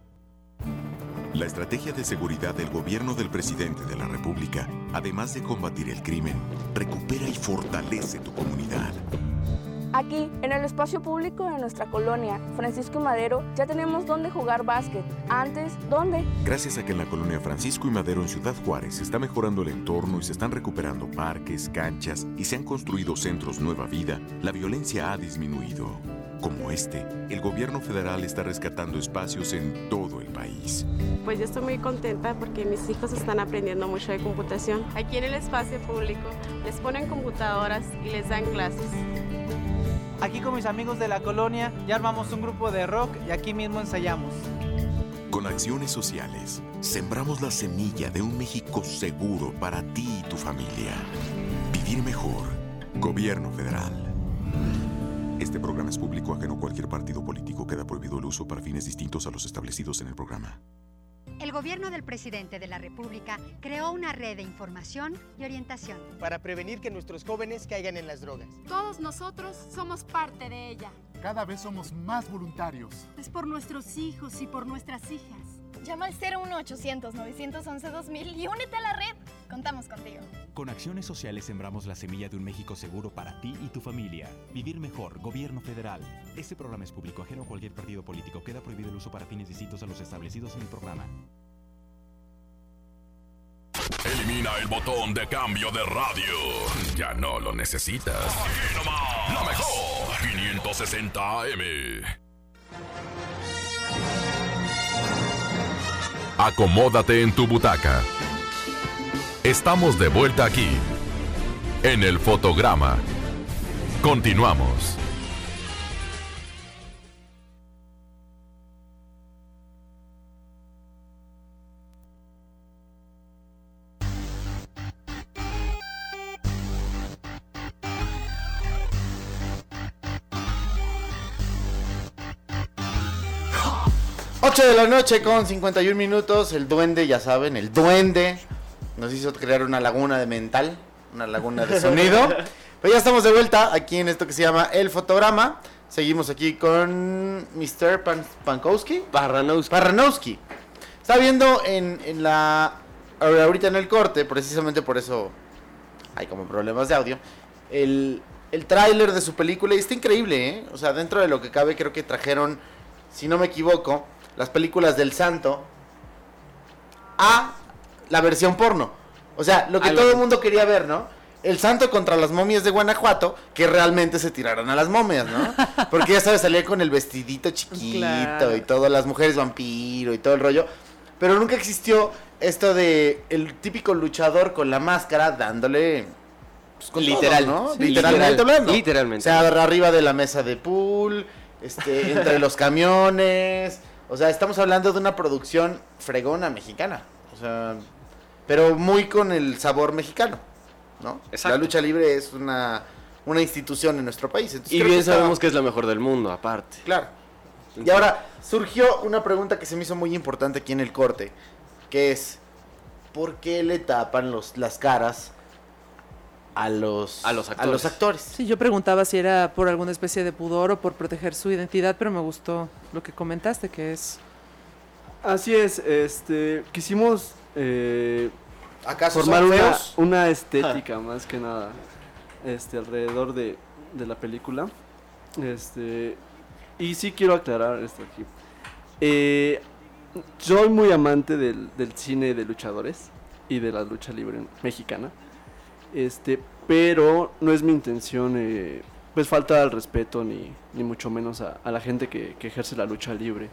La estrategia de seguridad del gobierno del presidente de la República, además de combatir el crimen, recupera y fortalece tu comunidad. Aquí, en el espacio público de nuestra colonia, Francisco y Madero, ya tenemos dónde jugar básquet. Antes, ¿dónde? Gracias a que en la colonia Francisco y Madero en Ciudad Juárez se está mejorando el entorno y se están recuperando parques, canchas y se han construido centros Nueva Vida, la violencia ha disminuido. Como este, el gobierno federal está rescatando espacios en todo el país. Pues yo estoy muy contenta porque mis hijos están aprendiendo mucho de computación. Aquí en el espacio público les ponen computadoras y les dan clases. Aquí con mis amigos de la colonia ya armamos un grupo de rock y aquí mismo ensayamos. Con acciones sociales, sembramos la semilla de un México seguro para ti y tu familia. Vivir mejor. Gobierno federal. Este programa es público ajeno a cualquier partido político. Queda prohibido el uso para fines distintos a los establecidos en el programa. El gobierno del presidente de la República creó una red de información y orientación para prevenir que nuestros jóvenes caigan en las drogas. Todos nosotros somos parte de ella. Cada vez somos más voluntarios. Es por nuestros hijos y por nuestras hijas. Llama al 01800-911-2000 y únete a la red. Contamos contigo. Con acciones sociales sembramos la semilla de un México seguro para ti y tu familia. Vivir mejor. Gobierno federal. Este programa es público ajeno a cualquier partido político. Queda prohibido el uso para fines distintos a los establecidos en el programa. Elimina el botón de cambio de radio. Ya no lo necesitas. Aquí nomás, la mejor 560 AM. Acomódate en tu butaca. Estamos de vuelta aquí, en el fotograma. Continuamos. 8 de la noche con 51 minutos. El duende, ya saben, el duende nos hizo crear una laguna de mental, una laguna de sonido. Pero ya estamos de vuelta aquí en esto que se llama El Fotograma. Seguimos aquí con Mr. Pankowski. Barranowski. Está viendo en la... ahorita en el corte, precisamente por eso hay como problemas de audio. El tráiler de su película y está increíble, ¿eh? O sea, dentro de lo que cabe creo que trajeron, si no me equivoco, las películas del Santo a la versión porno. O sea, lo que todo el mundo quería ver, ¿no? El Santo contra las momias de Guanajuato, que realmente se tiraran a las momias, ¿no? Porque ya sabes, salía con el vestidito chiquito, claro, y todas las mujeres vampiro y todo el rollo. Pero nunca existió esto de el típico luchador con la máscara dándole... pues, con literal, todo, ¿no? Sí, literalmente hablando. Literalmente. O sea, arriba de la mesa de pool, entre los camiones. O sea, estamos hablando de una producción fregona mexicana. O sea, pero muy con el sabor mexicano, ¿no? Exacto. La lucha libre es una institución en nuestro país. Entonces, y bien sabemos que es la mejor del mundo, aparte. Claro. Y ahora surgió una pregunta que se me hizo muy importante aquí en el corte, que es, ¿por qué le tapan las caras a los actores? Sí, yo preguntaba si era por alguna especie de pudor o por proteger su identidad, pero me gustó lo que comentaste, que es... Así es, quisimos ¿acaso formar son feos? una estética más que nada alrededor de la película. Y sí quiero aclarar esto aquí. Soy muy amante del cine de luchadores y de la lucha libre mexicana. Pero no es mi intención pues faltar al respeto ni mucho menos a la gente que ejerce la lucha libre.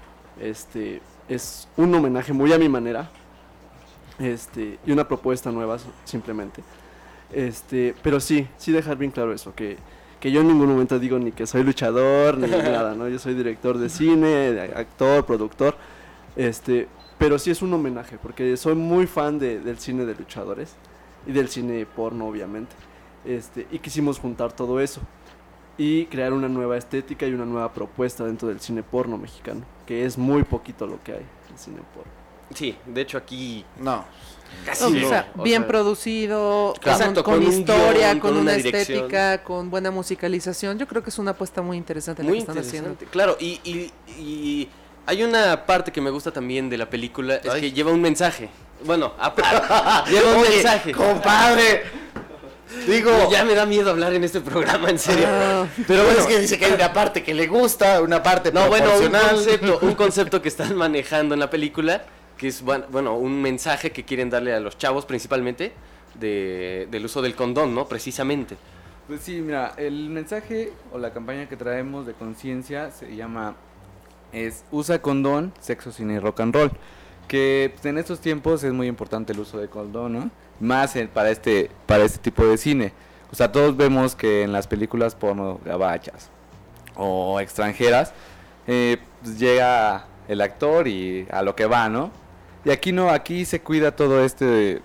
Es un homenaje muy a mi manera, y una propuesta nueva simplemente. Pero sí dejar bien claro eso, que yo en ningún momento digo ni que soy luchador ni nada, ¿no? Yo soy director de cine, actor, productor, pero sí es un homenaje porque soy muy fan del cine de luchadores y del cine porno, obviamente. Y quisimos juntar todo eso y crear una nueva estética y una nueva propuesta dentro del cine porno mexicano, que es muy poquito lo que hay en cine porno. Sí, de hecho aquí no, casi no. O sea, bien producido, exacto, con historia, guión, con una estética, con buena musicalización. Yo creo que es una apuesta muy interesante la que están haciendo. Claro, y hay una parte que me gusta también de la película, es que lleva un mensaje. Bueno, lleva un mensaje. Compadre, digo, ya me da miedo hablar en este programa, en serio. Pero bueno, es que dice que hay una parte que le gusta, una parte proporcional. Un concepto que están manejando en la película, que es un mensaje que quieren darle a los chavos principalmente del uso del condón, ¿no? Precisamente. Pues sí, mira, el mensaje o la campaña que traemos de conciencia se llama usa condón, sexo, cine y rock and roll. Que pues, en estos tiempos es muy importante el uso de condón, ¿no? Más para este tipo de cine. O sea, todos vemos que en las películas porno gabachas o extranjeras pues llega el actor y a lo que va, ¿no? Y aquí no, aquí se cuida todo estos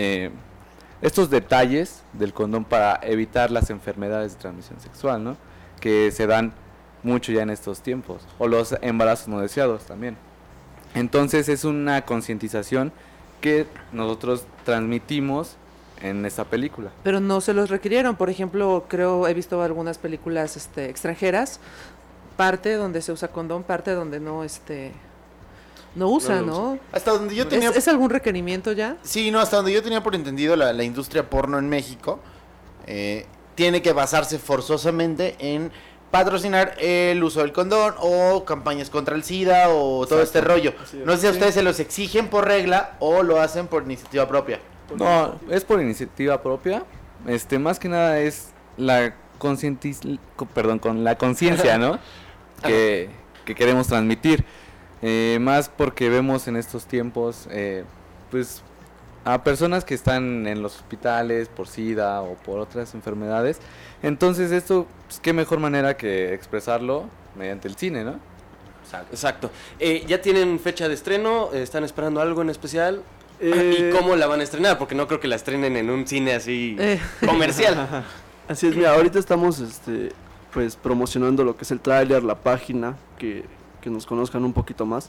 detalles del condón para evitar las enfermedades de transmisión sexual, ¿no? Que se dan mucho ya en estos tiempos, o los embarazos no deseados también. Entonces es una concientización que nosotros transmitimos en esta película. Pero no se los requirieron, por ejemplo, he visto algunas películas extranjeras, parte donde se usa condón, parte donde no usa, ¿no? Hasta donde yo tenía... ¿Es algún requerimiento ya? Sí, no, hasta donde yo tenía por entendido la industria porno en México tiene que basarse forzosamente en patrocinar el uso del condón o campañas contra el SIDA o todo este rollo. No sé si a ustedes se los exigen por regla o lo hacen por iniciativa propia. No, es por iniciativa propia. Más que nada es la con la conciencia, ¿no? que queremos transmitir. Más porque vemos en estos tiempos pues a personas que están en los hospitales por SIDA o por otras enfermedades. Entonces esto, pues, qué mejor manera que expresarlo mediante el cine, ¿no? Exacto. ¿Ya tienen fecha de estreno? ¿Están esperando algo en especial? ¿Y cómo la van a estrenar? Porque no creo que la estrenen en un cine así comercial. Así es, mira, ahorita estamos pues promocionando lo que es el tráiler, la página, que que nos conozcan un poquito más.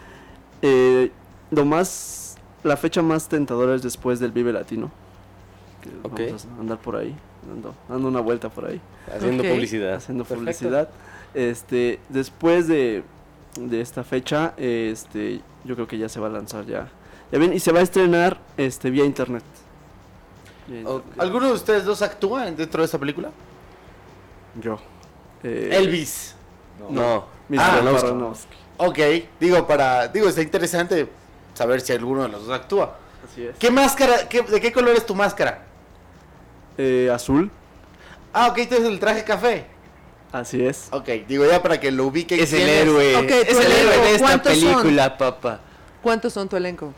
La fecha más tentadora es después del Vive Latino. Que vamos a andar por ahí, dando una vuelta por ahí. Haciendo publicidad. Haciendo publicidad. Después de esta fecha, yo creo que ya se va a lanzar ya bien, y se va a estrenar vía internet. ¿Alguno de ustedes dos actúa dentro de esta película? Yo. Elvis. No. Aronofsky. Ok, digo, está interesante saber si alguno de los dos actúa. Así es. ¿Qué máscara, de qué color es tu máscara? Azul. Ok, entonces el traje café. Así es. Ok, digo ya para que lo ubiquen. Es el héroe. Okay, es el héroe de esta película, papá. ¿Cuántos son tu elenco?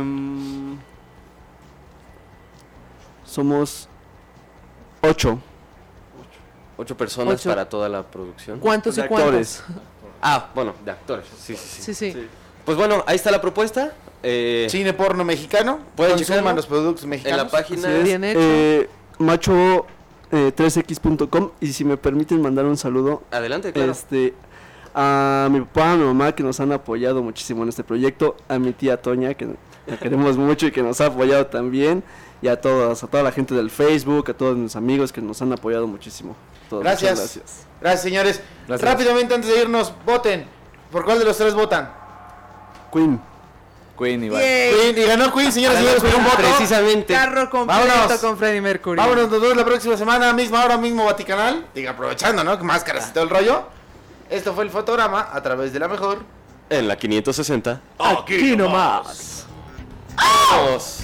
Somos 8. 8 personas para toda la producción. ¿Cuántos de y cuántos? actores? Bueno, de actores. Sí. Sí. Pues bueno, ahí está la propuesta. Cine porno mexicano. Pueden Consuman checarlo los productos mexicanos. en la página. Bien hecho. Macho 3x.com. Y si me permiten mandar un saludo. Adelante, claro. A mi papá, a mi mamá, que nos han apoyado muchísimo en este proyecto. A mi tía Toña, que la queremos mucho y que nos ha apoyado también. Y a toda la gente del Facebook, a todos mis amigos que nos han apoyado muchísimo. Gracias, señores. Gracias. Rápidamente, antes de irnos, voten. ¿Por cuál de los tres votan? Queen, igual. Queen, y ganó Queen, señores y señores, por un voto. Precisamente. Carro completo con Freddie Mercury. Vámonos, nos vemos la próxima semana, misma hora, mismo Vaticanal. Diga, aprovechando, ¿no? Máscaras y todo el rollo. Esto fue el fotograma a través de la mejor. En la 560. Aquí nomás. ¡Vamos!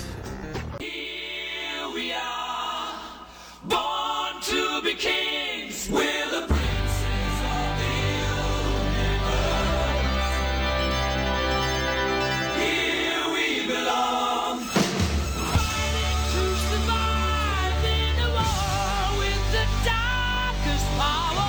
Born to be kings, we're the princes of the universe. Here we belong, fighting to survive in a war with the darkest power.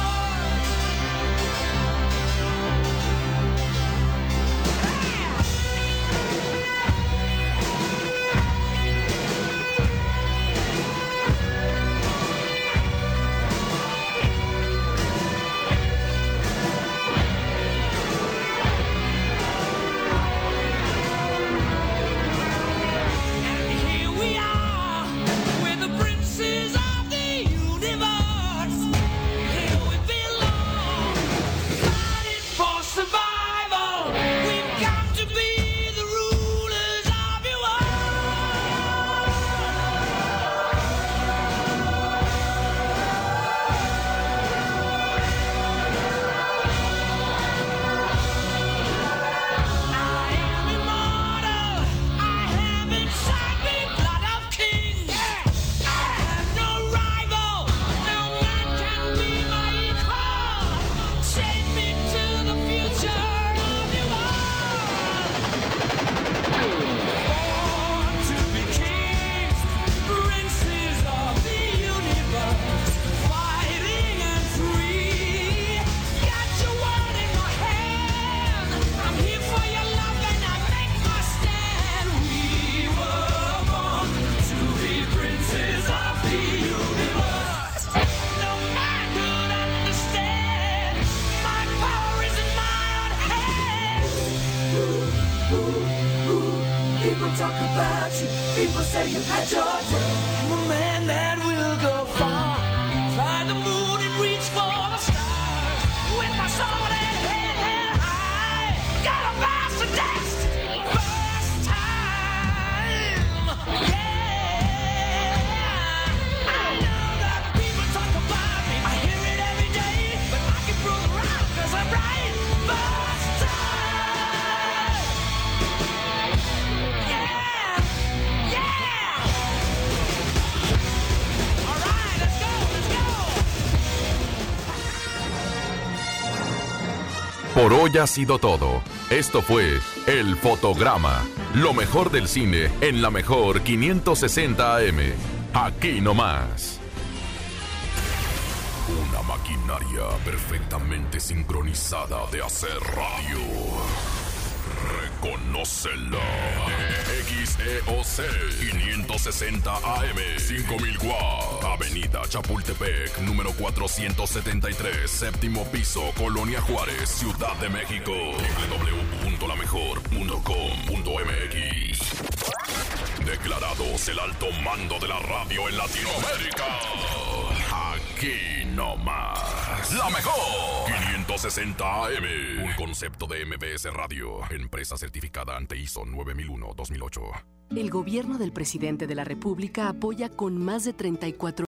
People talk about you, people say you had your day. I'm a man that will go far, fly the moon and reach for the stars. With my soul head high, got a blast of destiny, first time, yeah. I know that people talk about me, I hear it every day, but I can prove it wrong 'cause I'm right, first time. Por hoy ha sido todo. Esto fue El Fotograma. Lo mejor del cine en la mejor 560 AM. Aquí nomás. Una maquinaria perfectamente sincronizada de hacer radio. Conócelo. XEOC 560 AM 5000 watts. Avenida Chapultepec, número 473, séptimo piso, Colonia Juárez, Ciudad de México. www.lamejor.com.mx. Declarados el alto mando de la radio en Latinoamérica. Aquí no más. La mejor. 560 AM. Un concepto de MBS Radio. Empresa certificada ante ISO 9001-2008. El gobierno del presidente de la República apoya con más de 34